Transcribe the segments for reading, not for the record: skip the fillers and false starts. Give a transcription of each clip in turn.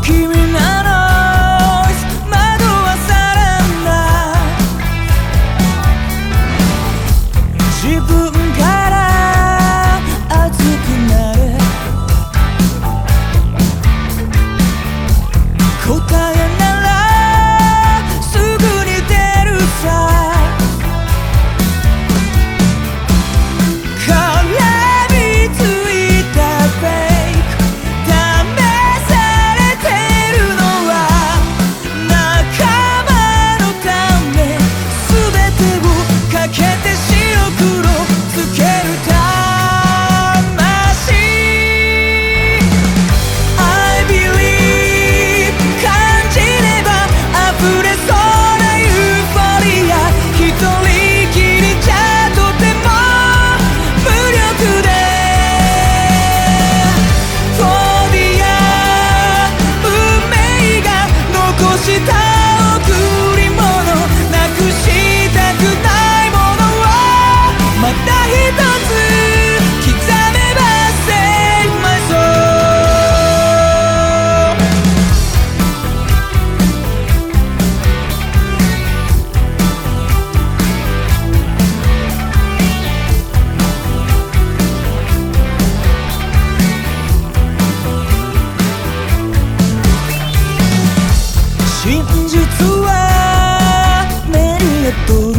君なの惑わされんな自分から熱くなれ答えならすぐに出るさ真実は目に宿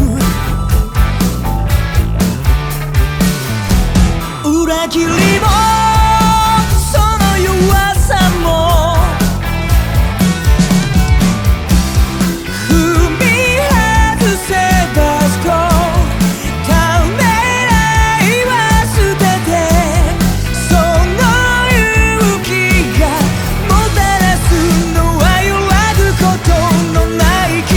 る裏切りもその弱さも踏み外せば少ためらいは捨ててその勇気がもたらすのはことのない絆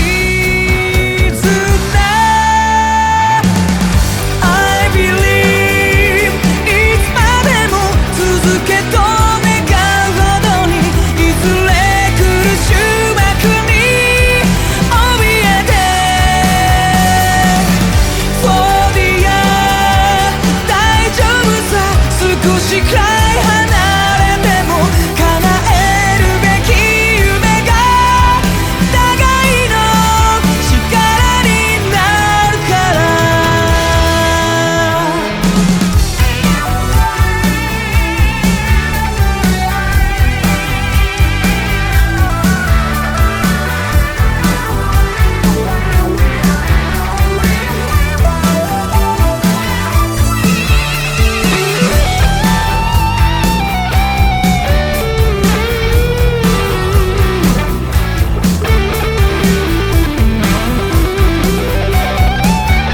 I believe いつまでも続けと願うほどにいずれ来る終幕に怯えて For the year 大丈夫さ少しくらい離れても叶えるべき夢が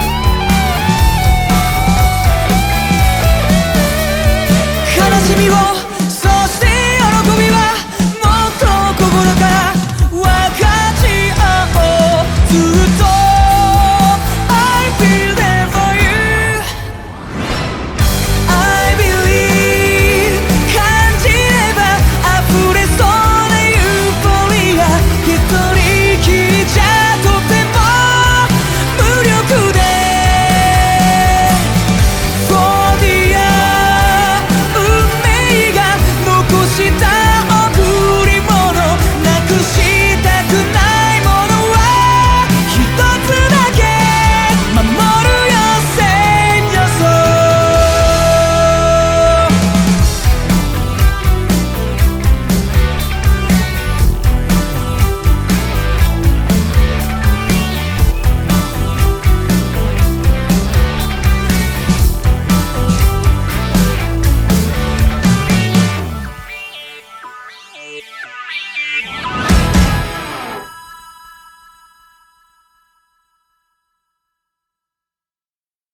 悲しみを